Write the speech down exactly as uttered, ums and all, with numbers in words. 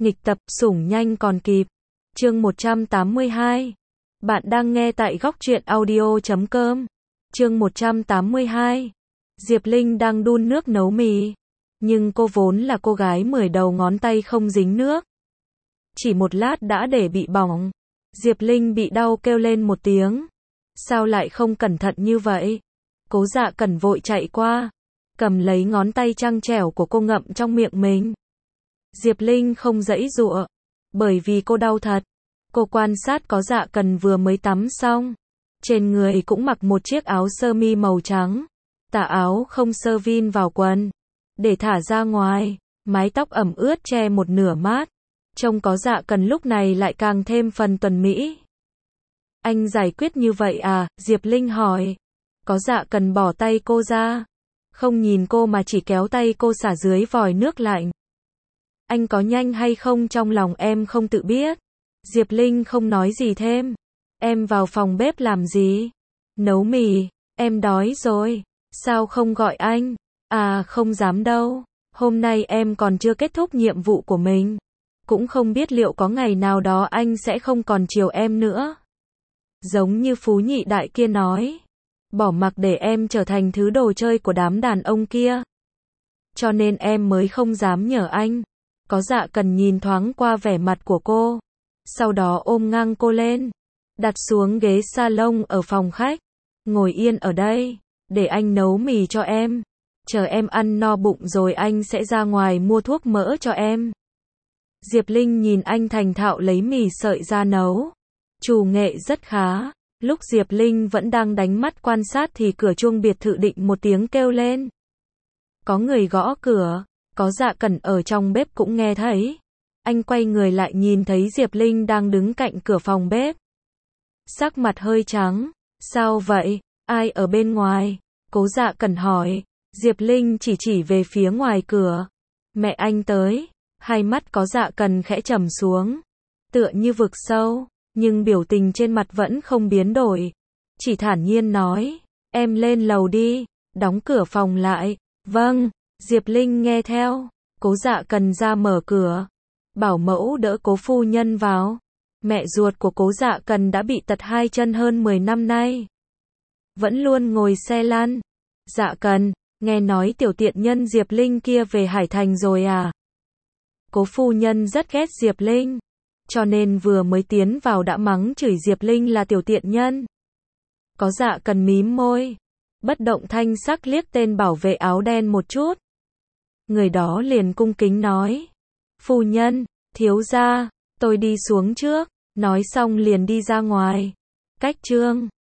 Nghịch tập, sủng nhanh còn kịp. Chương một trăm tám mươi hai. Bạn đang nghe tại góc truyện audio chấm com. Chương một trăm tám mươi hai. Diệp Linh đang đun nước nấu mì. Nhưng cô vốn là cô gái mười đầu ngón tay không dính nước. Chỉ một lát đã để bị bỏng. Diệp Linh bị đau kêu lên một tiếng. Sao lại không cẩn thận như vậy? Cố Dạ Cần vội chạy qua, cầm lấy ngón tay trăng trẻo của cô ngậm trong miệng mình. Diệp Linh không giãy giụa, bởi vì cô đau thật. Cô quan sát Cố Dạ Cần vừa mới tắm xong, trên người cũng mặc một chiếc áo sơ mi màu trắng, tà áo không sơ vin vào quần, để thả ra ngoài, mái tóc ẩm ướt che một nửa mát. Trông Cố Dạ Cần lúc này lại càng thêm phần tuần mỹ. Anh giải quyết như vậy à? Diệp Linh hỏi. Cố Dạ Cần bỏ tay cô ra, không nhìn cô mà chỉ kéo tay cô xả dưới vòi nước lạnh. Anh có nhanh hay không trong lòng em không tự biết. Diệp Linh không nói gì thêm. Em vào phòng bếp làm gì? Nấu mì. Em đói rồi. Sao không gọi anh? À không dám đâu. Hôm nay em còn chưa kết thúc nhiệm vụ của mình. Cũng không biết liệu có ngày nào đó anh sẽ không còn chiều em nữa. Giống như Phú Nhị Đại kia nói. Bỏ mặc để em trở thành thứ đồ chơi của đám đàn ông kia. Cho nên em mới không dám nhờ anh. Cố Dạ Cần nhìn thoáng qua vẻ mặt của cô. Sau đó ôm ngang cô lên. Đặt xuống ghế salon ở phòng khách. Ngồi yên ở đây. Để anh nấu mì cho em. Chờ em ăn no bụng rồi anh sẽ ra ngoài mua thuốc mỡ cho em. Diệp Linh nhìn anh thành thạo lấy mì sợi ra nấu. Chủ nghệ rất khá. Lúc Diệp Linh vẫn đang đánh mắt quan sát thì cửa chuông biệt thự định một tiếng kêu lên. Có người gõ cửa. Cố Dạ Cần ở trong bếp cũng nghe thấy. Anh quay người lại nhìn thấy Diệp Linh đang đứng cạnh cửa phòng bếp. Sắc mặt hơi trắng. Sao vậy? Ai ở bên ngoài? Cố Dạ Cần hỏi. Diệp Linh chỉ chỉ về phía ngoài cửa. Mẹ anh tới. Hai mắt Cố Dạ Cần khẽ trầm xuống. Tựa như vực sâu. Nhưng biểu tình trên mặt vẫn không biến đổi. Chỉ thản nhiên nói. Em lên lầu đi. Đóng cửa phòng lại. Vâng. Diệp Linh nghe theo. Cố Dạ Cần ra mở cửa. Bảo mẫu đỡ Cố phu nhân vào. Mẹ ruột của Cố Dạ Cần đã bị tật hai chân hơn mười năm nay. Vẫn luôn ngồi xe lăn. Dạ Cần, nghe nói tiểu tiện nhân Diệp Linh kia về Hải Thành rồi à? Cố phu nhân rất ghét Diệp Linh. Cho nên vừa mới tiến vào đã mắng chửi Diệp Linh là tiểu tiện nhân. Cố Dạ Cần mím môi. Bất động thanh sắc liếc tên bảo vệ áo đen một chút. Người đó liền cung kính nói. Phu nhân, thiếu gia, tôi đi xuống trước. Nói xong liền đi ra ngoài. Cách chương